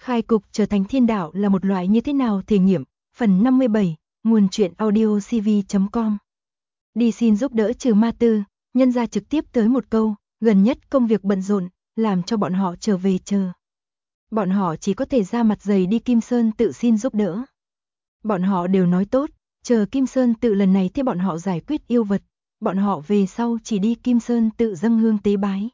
Khai cục trở thành thiên đạo là một loại như thế nào thể nghiệm, phần 57, nguồn truyện audio cv.com. Đi xin giúp đỡ trừ ma tư, nhân ra trực tiếp tới một câu, gần nhất công việc bận rộn, làm cho bọn họ trở về chờ. Bọn họ chỉ có thể ra mặt dày đi Kim Sơn tự xin giúp đỡ. Bọn họ đều nói tốt, chờ Kim Sơn tự lần này thế bọn họ giải quyết yêu vật, bọn họ về sau chỉ đi Kim Sơn tự dâng hương tế bái.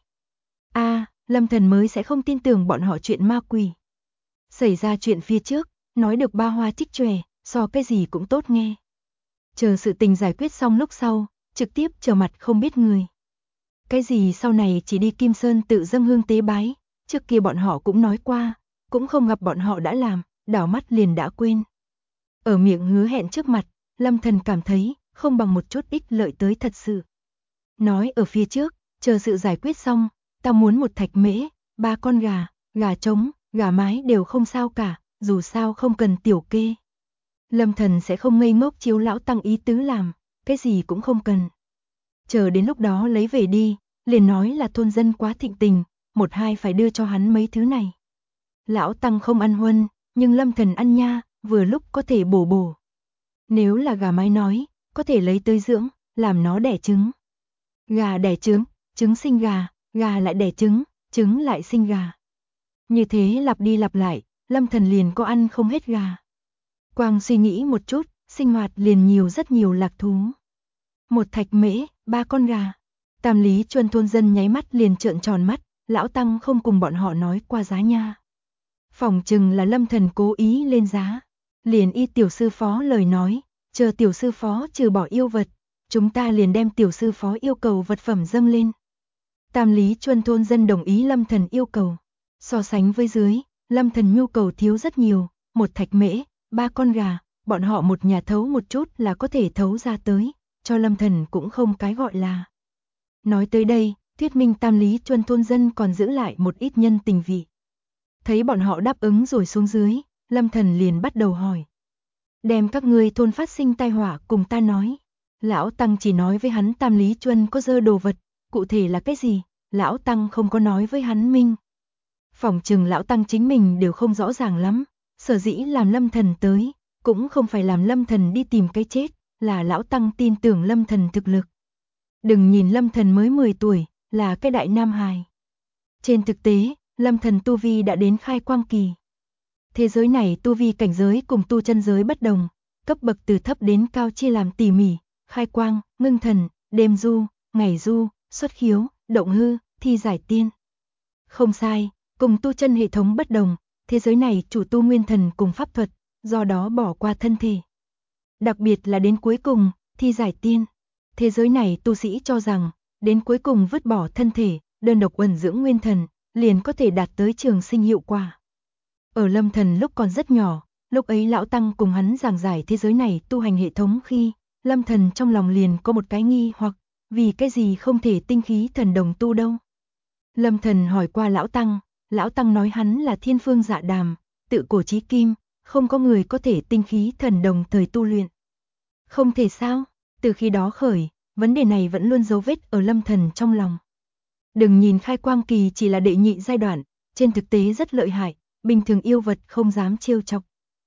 Lâm Thần mới sẽ không tin tưởng bọn họ chuyện ma quỷ. Xảy ra chuyện phía trước, nói được ba hoa trích chòe, so cái gì cũng tốt nghe. Chờ sự tình giải quyết xong lúc sau, trực tiếp trở mặt không biết người. Cái gì sau này chỉ đi Kim Sơn tự dâng hương tế bái, trước kia bọn họ cũng nói qua, cũng không gặp bọn họ đã làm, đảo mắt liền đã quên. Ở miệng hứa hẹn trước mặt, Lâm Thần cảm thấy không bằng một chút ích lợi tới thật sự. Nói ở phía trước, chờ sự giải quyết xong, ta muốn một thạch mễ, 3 con gà, gà trống, gà mái đều không sao cả, dù sao không cần tiểu kê. Lâm Thần sẽ không ngây ngốc chiếu lão tăng ý tứ làm, cái gì cũng không cần. Chờ đến lúc đó lấy về đi, liền nói là thôn dân quá thịnh tình, một hai phải đưa cho hắn mấy thứ này. Lão tăng không ăn huân, nhưng Lâm Thần ăn nha, vừa lúc có thể bổ bổ. Nếu là gà mái nói, có thể lấy tới dưỡng, làm nó đẻ trứng. Gà đẻ trứng, trứng sinh gà, gà lại đẻ trứng, trứng lại sinh gà. Như thế lặp đi lặp lại, Lâm Thần liền có ăn không hết gà. Quang suy nghĩ một chút, sinh hoạt liền nhiều rất nhiều lạc thú. Một thạch mễ, 3 con gà. Tam Lý Chuân thôn dân nháy mắt liền trợn tròn mắt, lão tăng không cùng bọn họ nói qua giá nha. Phỏng chừng là Lâm Thần cố ý lên giá. Liền y tiểu sư phó lời nói, chờ tiểu sư phó trừ bỏ yêu vật, chúng ta liền đem tiểu sư phó yêu cầu vật phẩm dâng lên. Tam Lý Chuân thôn dân đồng ý Lâm Thần yêu cầu. So sánh với dưới, Lâm Thần nhu cầu thiếu rất nhiều, một thạch mễ, 3 con gà, bọn họ một nhà thấu một chút là có thể thấu ra tới, cho Lâm Thần cũng không cái gọi là. Nói tới đây, thuyết minh Tam Lý Chuân thôn dân còn giữ lại một ít nhân tình vị. Thấy bọn họ đáp ứng rồi xuống dưới, Lâm Thần liền bắt đầu hỏi. Đem các ngươi thôn phát sinh tai họa cùng ta nói. Lão Tăng chỉ nói với hắn Tam Lý Chuân có dơ đồ vật, cụ thể là cái gì, Lão Tăng không có nói với hắn minh. Phỏng chừng Lão Tăng chính mình đều không rõ ràng lắm, sở dĩ làm Lâm Thần tới, cũng không phải làm Lâm Thần đi tìm cái chết, là Lão Tăng tin tưởng Lâm Thần thực lực. Đừng nhìn Lâm Thần mới 10 tuổi, là cái đại nam hài. Trên thực tế, Lâm Thần tu vi đã đến khai quang kỳ. Thế giới này tu vi cảnh giới cùng tu chân giới bất đồng, cấp bậc từ thấp đến cao chia làm tỉ mỉ, khai quang, ngưng thần, đêm du, ngày du, xuất khiếu, động hư, thi giải tiên. Không sai, cùng tu chân hệ thống bất đồng, thế giới này chủ tu nguyên thần cùng pháp thuật, do đó bỏ qua thân thể. Đặc biệt là đến cuối cùng, thi giải tiên. Thế giới này tu sĩ cho rằng, đến cuối cùng vứt bỏ thân thể, đơn độc ẩn dưỡng nguyên thần, liền có thể đạt tới trường sinh hiệu quả. Ở Lâm Thần lúc còn rất nhỏ, lúc ấy Lão Tăng cùng hắn giảng giải thế giới này tu hành hệ thống khi, Lâm Thần trong lòng liền có một cái nghi hoặc, vì cái gì không thể tinh khí thần đồng tu đâu. Lâm Thần hỏi qua Lão Tăng nói hắn là thiên phương dạ đàm, tự cổ chí kim, không có người có thể tinh khí thần đồng thời tu luyện. Không thể sao, từ khi đó khởi, vấn đề này vẫn luôn dấu vết ở Lâm Thần trong lòng. Đừng nhìn khai quang kỳ chỉ là đệ nhị giai đoạn, trên thực tế rất lợi hại, bình thường yêu vật không dám trêu chọc.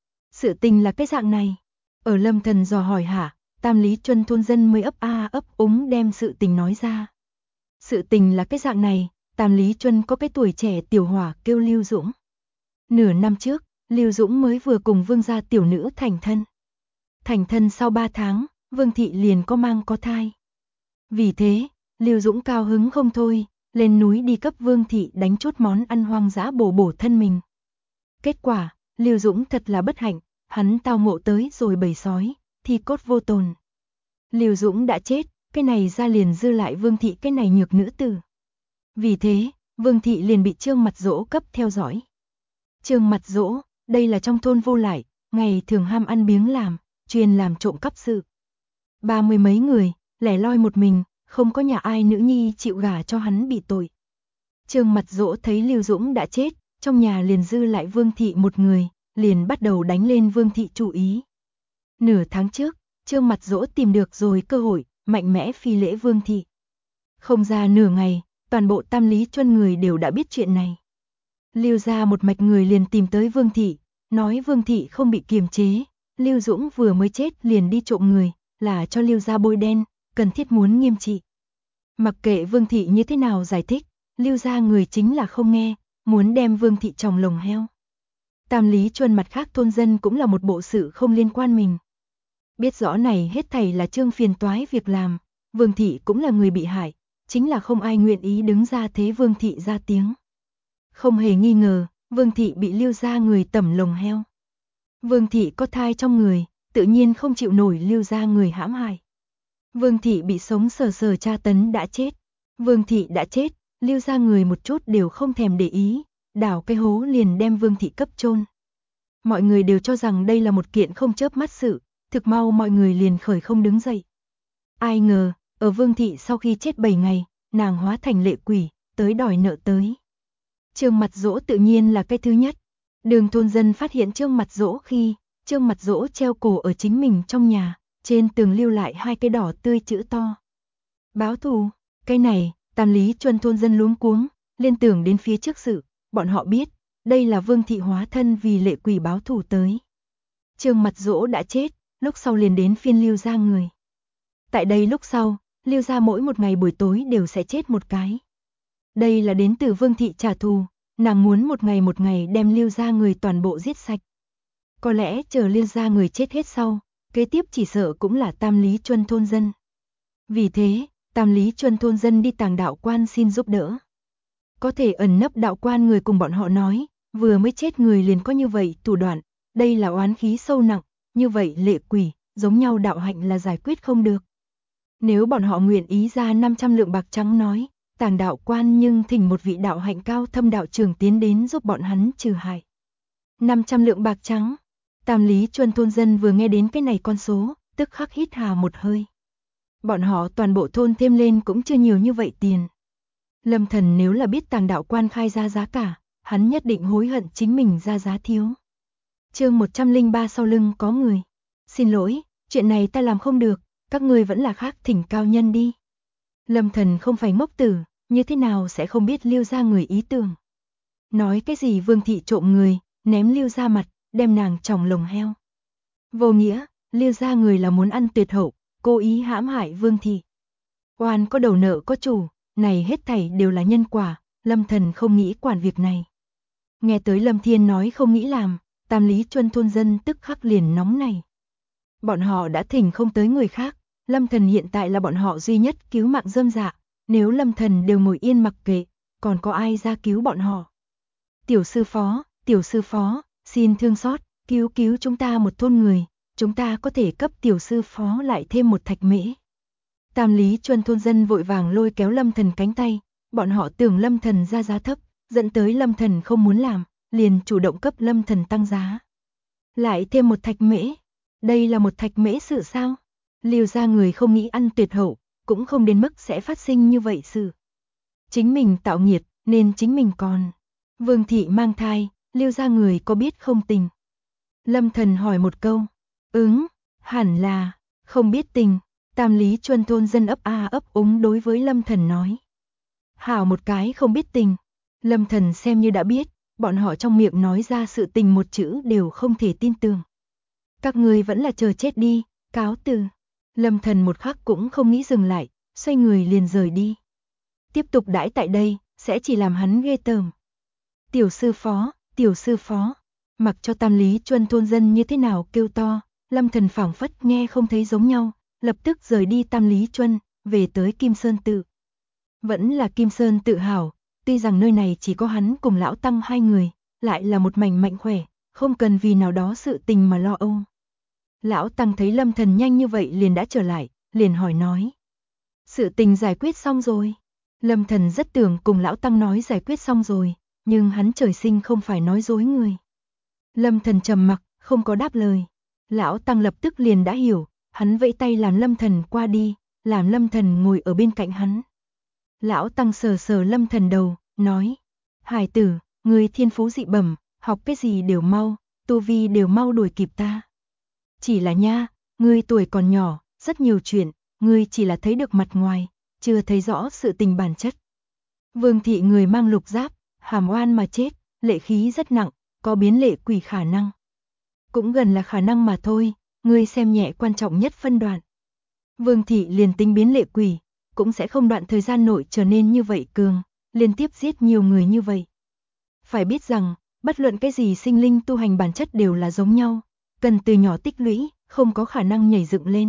Sự tình là cái dạng này. Ở Lâm Thần dò hỏi hả, Tam Lý Chuân thôn dân mới ấp úng đem sự tình nói ra. Sự tình là cái dạng này, Tam Lý Chuân có cái tuổi trẻ tiểu hỏa kêu Lưu Dũng. Nửa năm trước, Lưu Dũng mới vừa cùng vương gia tiểu nữ thành thân. Thành thân sau 3 tháng, Vương thị liền có mang có thai. Vì thế, Lưu Dũng cao hứng không thôi, lên núi đi cấp Vương thị đánh chút món ăn hoang dã bổ bổ thân mình. Kết quả, Lưu Dũng thật là bất hạnh, hắn tao ngộ tới rồi bầy sói, thi cốt vô tồn. Lưu Dũng đã chết, cái này ra liền dư lại Vương thị cái này nhược nữ tử. Vì thế, Vương thị liền bị Trương Mặt Dỗ cấp theo dõi. Trương Mặt Dỗ, đây là trong thôn vô lại, ngày thường ham ăn biếng làm, chuyên làm trộm cắp sự. 30 mấy người, lẻ loi một mình, không có nhà ai nữ nhi chịu gả cho hắn bị tội. Trương Mặt Dỗ thấy Lưu Dũng đã chết, trong nhà liền dư lại Vương thị một người, liền bắt đầu đánh lên Vương thị chủ ý. Nửa tháng trước, Trương Mặt Dỗ tìm được rồi cơ hội, mạnh mẽ phi lễ Vương thị. Không ra nửa ngày, toàn bộ Tam Lý Chuân người đều đã biết chuyện này. Lưu gia một mạch người liền tìm tới Vương thị, nói Vương thị không bị kiềm chế, Lưu Dũng vừa mới chết liền đi trộm người, là cho Lưu gia bôi đen, cần thiết muốn nghiêm trị. Mặc kệ Vương thị như thế nào giải thích, Lưu gia người chính là không nghe, muốn đem Vương thị tròng lồng heo. Tam Lý Chuân mặt khác thôn dân cũng là một bộ sự không liên quan mình. Biết rõ này hết thảy là Trương phiền toái việc làm, Vương thị cũng là người bị hại, chính là không ai nguyện ý đứng ra thế Vương thị ra tiếng. Không hề nghi ngờ, Vương thị bị Lưu gia người tẩm lồng heo. Vương thị có thai trong người, tự nhiên không chịu nổi Lưu gia người hãm hại. Vương thị bị sống sờ sờ tra tấn đã chết. Vương thị đã chết, Lưu gia người một chút đều không thèm để ý, đào cái hố liền đem Vương thị cấp chôn. Mọi người đều cho rằng đây là một kiện không chớp mắt sự, thực mau mọi người liền khởi không đứng dậy. Ai ngờ, ở Vương thị sau khi chết 7 ngày, nàng hóa thành lệ quỷ, tới đòi nợ tới. Trương Mặt Dỗ tự nhiên là cái thứ nhất. Đường thôn dân phát hiện Trương Mặt Dỗ khi, Trương Mặt Dỗ treo cổ ở chính mình trong nhà, trên tường lưu lại 2 cái đỏ tươi chữ to. Báo thù, cái này, Tam Lý Chuân thôn dân luống cuống, liên tưởng đến phía trước sự, bọn họ biết, đây là Vương thị hóa thân vì lệ quỷ báo thù tới. Trương Mặt Dỗ đã chết, lúc sau liền đến phiên Lưu gia người. Tại đây lúc sau, Lưu gia mỗi một ngày buổi tối đều sẽ chết một cái. Đây là đến từ Vương thị trả thù, nàng muốn một ngày đem Lưu gia người toàn bộ giết sạch. Có lẽ chờ Lưu gia người chết hết sau, kế tiếp chỉ sợ cũng là Tam Lý Chuân thôn dân. Vì thế, Tam Lý Chuân thôn dân đi Tàng đạo quan xin giúp đỡ. Có thể ẩn nấp đạo quan người cùng bọn họ nói, vừa mới chết người liền có như vậy thủ đoạn, đây là oán khí sâu nặng, như vậy lệ quỷ, giống nhau đạo hạnh là giải quyết không được. Nếu bọn họ nguyện ý ra 500 lượng bạc trắng nói, Tàng đạo quan nhưng thỉnh một vị đạo hạnh cao thâm đạo trưởng tiến đến giúp bọn hắn trừ hại. 500 lượng bạc trắng. Tam Lý Chuân thôn dân vừa nghe đến cái này con số, tức khắc hít hà một hơi. Bọn họ toàn bộ thôn thêm lên cũng chưa nhiều như vậy tiền. Lâm Thần nếu là biết Tàng đạo quan khai ra giá cả, hắn nhất định hối hận chính mình ra giá thiếu. Chương 103 sau lưng có người. Xin lỗi, chuyện này ta làm không được, các ngươi vẫn là khác thỉnh cao nhân đi. Lâm Thần không phải ngốc tử, như thế nào sẽ không biết Lưu gia người ý tưởng. Nói cái gì Vương thị trộm người, ném Lưu gia mặt, đem nàng tròng lồng heo. Vô nghĩa, Lưu gia người là muốn ăn tuyệt hậu, cố ý hãm hại Vương thị. Oan có đầu nợ có chủ, này hết thảy đều là nhân quả, Lâm Thần không nghĩ quản việc này. Nghe tới Lâm Thiên nói không nghĩ làm, Tam Lý Chuân thôn dân tức khắc liền nóng này. Bọn họ đã thỉnh không tới người khác, Lâm Thần hiện tại là bọn họ duy nhất cứu mạng rơm rạ, nếu Lâm Thần đều ngồi yên mặc kệ, còn có ai ra cứu bọn họ. Tiểu sư phó, xin thương xót, cứu chúng ta một thôn người, chúng ta có thể cấp tiểu sư phó lại thêm một thạch mễ. Tam Lý Chuân thôn dân vội vàng lôi kéo Lâm Thần cánh tay, bọn họ tưởng Lâm Thần ra giá thấp, dẫn tới Lâm Thần không muốn làm, liền chủ động cấp Lâm Thần tăng giá. Lại thêm một thạch mễ, đây là một thạch mễ sự sao? Lưu gia người không nghĩ ăn tuyệt hậu, cũng không đến mức sẽ phát sinh như vậy sự. Chính mình tạo nghiệt, nên chính mình còn. Vương thị mang thai, Lưu gia người có biết không tình? Lâm Thần hỏi một câu. Hẳn là, không biết tình. Tam Lý Chuân thôn dân ấp a ấp úng đối với Lâm Thần nói. Hảo một cái không biết tình. Lâm Thần xem như đã biết, bọn họ trong miệng nói ra sự tình một chữ đều không thể tin tưởng. Các ngươi vẫn là chờ chết đi, cáo từ. Lâm Thần một khắc cũng không nghĩ dừng lại, xoay người liền rời đi. Tiếp tục đãi tại đây, sẽ chỉ làm hắn ghê tởm. Tiểu sư phó, mặc cho Tam Lý Chuân thôn dân như thế nào kêu to, Lâm Thần phảng phất nghe không thấy giống nhau, lập tức rời đi Tam Lý Chuân, về tới Kim Sơn Tự. Vẫn là Kim Sơn Tự hảo, tuy rằng nơi này chỉ có hắn cùng lão tăng 2 người, lại là một mảnh mạnh khỏe, không cần vì nào đó sự tình mà lo âu. Lão tăng thấy Lâm Thần nhanh như vậy liền đã trở lại, liền hỏi nói. Sự tình giải quyết xong rồi. Lâm Thần rất tưởng cùng lão tăng nói giải quyết xong rồi, nhưng hắn trời sinh không phải nói dối người. Lâm Thần trầm mặc, không có đáp lời. Lão tăng lập tức liền đã hiểu, hắn vẫy tay làm Lâm Thần qua đi, làm Lâm Thần ngồi ở bên cạnh hắn. Lão tăng sờ sờ Lâm Thần đầu, nói. Hải tử, ngươi thiên phú dị bẩm, học cái gì đều mau, tu vi đều mau đuổi kịp ta. Chỉ là nha, ngươi tuổi còn nhỏ, rất nhiều chuyện, ngươi chỉ là thấy được mặt ngoài, chưa thấy rõ sự tình bản chất. Vương thị người mang lục giáp, hàm oan mà chết, lệ khí rất nặng, có biến lệ quỷ khả năng. Cũng gần là khả năng mà thôi, ngươi xem nhẹ quan trọng nhất phân đoạn. Vương thị liền tính biến lệ quỷ, cũng sẽ không đoạn thời gian nội trở nên như vậy cường, liên tiếp giết nhiều người như vậy. Phải biết rằng, bất luận cái gì sinh linh tu hành bản chất đều là giống nhau, cần từ nhỏ tích lũy, không có khả năng nhảy dựng lên.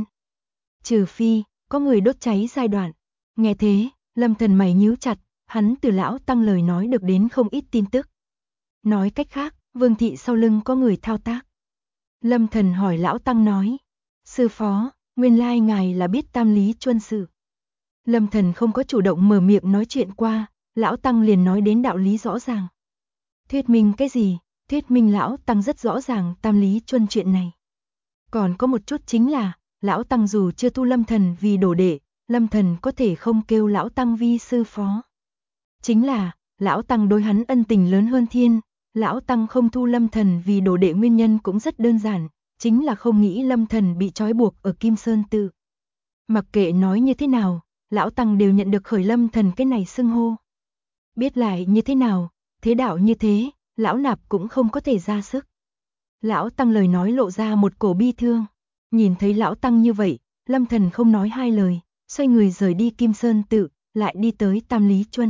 Trừ phi, có người đốt cháy giai đoạn. Nghe thế, Lâm Thần mày nhíu chặt, hắn từ lão tăng lời nói được đến không ít tin tức. Nói cách khác, Vương thị sau lưng có người thao tác. Lâm Thần hỏi lão tăng nói, sư phó, nguyên lai ngài là biết Tam Lý Chuân sự. Lâm Thần không có chủ động mở miệng nói chuyện qua, lão tăng liền nói đến đạo lý rõ ràng. Thuyết minh cái gì? Thuyết minh lão tăng rất rõ ràng Tam Lý Chuân chuyện này. Còn có một chút chính là, lão tăng dù chưa thu Lâm Thần vì đồ đệ, Lâm Thần có thể không kêu lão tăng vi sư phó. Chính là, lão tăng đối hắn ân tình lớn hơn thiên, lão tăng không thu Lâm Thần vì đồ đệ nguyên nhân cũng rất đơn giản, chính là không nghĩ Lâm Thần bị trói buộc ở Kim Sơn Tự. Mặc kệ nói như thế nào, lão tăng đều nhận được khởi Lâm Thần cái này xưng hô. Biết lại như thế nào, thế đạo như thế, lão nạp cũng không có thể ra sức. Lão tăng lời nói lộ ra một cổ bi thương, nhìn thấy lão tăng như vậy, Lâm Thần không nói hai lời, xoay người rời đi Kim Sơn Tự, lại đi tới Tam Lý Chuân.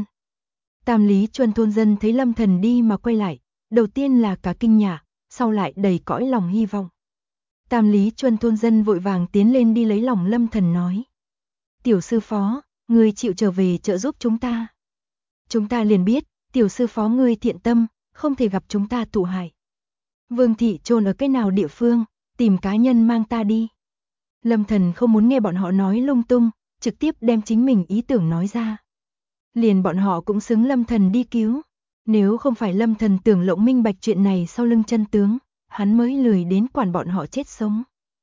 Tam Lý Chuân thôn dân thấy Lâm Thần đi mà quay lại, đầu tiên là cả kinh nhạ, sau lại đầy cõi lòng hy vọng. Tam Lý Chuân thôn dân vội vàng tiến lên đi lấy lòng Lâm Thần nói. Tiểu sư phó, ngươi chịu trở về trợ giúp chúng ta. Chúng ta liền biết, tiểu sư phó ngươi thiện tâm, không thể gặp chúng ta tụ hại. Vương thị chôn ở cái nào địa phương, tìm cá nhân mang ta đi. Lâm Thần không muốn nghe bọn họ nói lung tung, trực tiếp đem chính mình ý tưởng nói ra. Liền bọn họ cũng xứng Lâm Thần đi cứu. Nếu không phải Lâm Thần tưởng lộng minh bạch chuyện này sau lưng chân tướng, hắn mới lười đến quản bọn họ chết sống.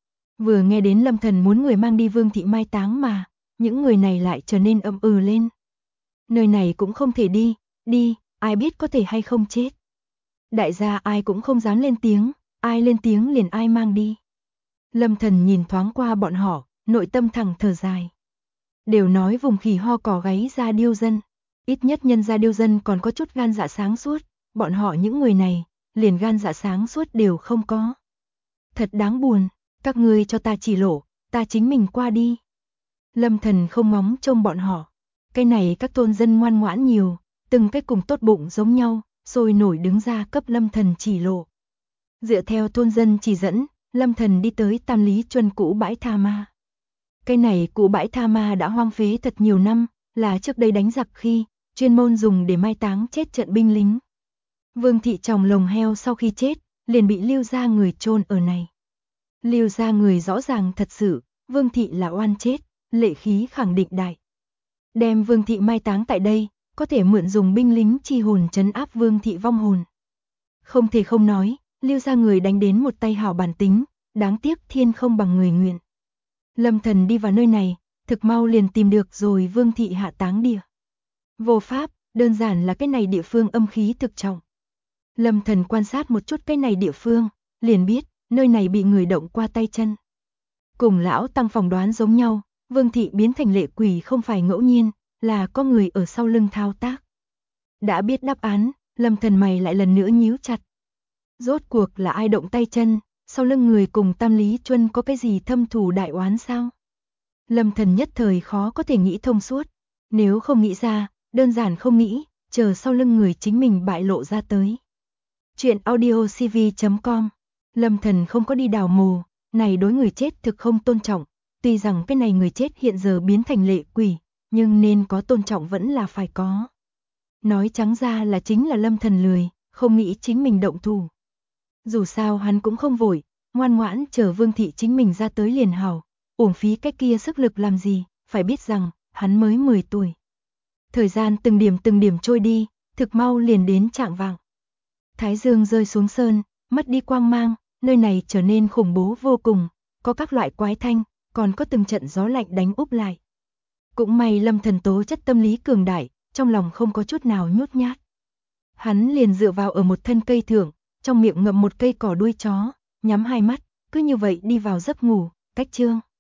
Vừa nghe đến Lâm Thần muốn người mang đi Vương thị mai táng mà, những người này lại trở nên ầm lên. Nơi này cũng không thể đi, đi, ai biết có thể hay không chết. Đại gia ai cũng không dám lên tiếng, ai lên tiếng liền ai mang đi. Lâm Thần nhìn thoáng qua bọn họ, nội tâm thẳng thở dài. Đều nói vùng khỉ ho cỏ gáy ra điêu dân, ít nhất nhân gia điêu dân còn có chút gan dạ sáng suốt, bọn họ những người này, liền gan dạ sáng suốt đều không có. Thật đáng buồn, các ngươi cho ta chỉ lộ, ta chính mình qua đi. Lâm Thần không móng trông bọn họ, cái này các thôn dân ngoan ngoãn nhiều, từng cái cùng tốt bụng giống nhau, sôi nổi đứng ra cấp Lâm Thần chỉ lộ. Dựa theo thôn dân chỉ dẫn, Lâm Thần đi tới Tam Lý Chuân cũ bãi tha ma. Cái này cũ bãi tha ma đã hoang phế thật nhiều năm, là trước đây đánh giặc khi, chuyên môn dùng để mai táng chết trận binh lính. Vương thị tròng lồng heo sau khi chết, liền bị Lưu gia người chôn ở này. Lưu gia người rõ ràng thật sự, Vương thị là oan chết, lệ khí khẳng định đại. Đem Vương thị mai táng tại đây, có thể mượn dùng binh lính chi hồn trấn áp Vương thị vong hồn. Không thể không nói, Lưu gia người đánh đến một tay hảo bản tính, đáng tiếc thiên không bằng người nguyện. Lâm Thần đi vào nơi này, thực mau liền tìm được rồi Vương thị hạ táng địa. Vô pháp, đơn giản là cái này địa phương âm khí thực trọng. Lâm Thần quan sát một chút cái này địa phương, liền biết, nơi này bị người động qua tay chân. Cùng lão tăng phỏng đoán giống nhau, Vương thị biến thành lệ quỷ không phải ngẫu nhiên, là có người ở sau lưng thao tác. Đã biết đáp án, Lâm Thần mày lại lần nữa nhíu chặt. Rốt cuộc là ai động tay chân, sau lưng người cùng Tam Lý Chuân có cái gì thâm thù đại oán sao? Lâm Thần nhất thời khó có thể nghĩ thông suốt, nếu không nghĩ ra, đơn giản không nghĩ, chờ sau lưng người chính mình bại lộ ra tới. Chuyện audiocv.com. Lâm Thần không có đi đào mồ, này đối người chết thực không tôn trọng, tuy rằng cái này người chết hiện giờ biến thành lệ quỷ, nhưng nên có tôn trọng vẫn là phải có. Nói trắng ra là chính là Lâm Thần lười, không nghĩ chính mình động thủ. Dù sao hắn cũng không vội, ngoan ngoãn chờ Vương thị chính mình ra tới liền hảo, uổng phí cái kia sức lực làm gì, phải biết rằng, hắn mới 10 tuổi. Thời gian từng điểm trôi đi, thực mau liền đến chạng vạng. Thái dương rơi xuống sơn, mất đi quang mang, nơi này trở nên khủng bố vô cùng, có các loại quái thanh, còn có từng trận gió lạnh đánh úp lại. Cũng may Lâm Thần tố chất tâm lý cường đại, trong lòng không có chút nào nhút nhát. Hắn liền dựa vào ở một thân cây thượng, trong miệng ngậm một cây cỏ đuôi chó, nhắm hai mắt, cứ như vậy đi vào giấc ngủ, cách chương.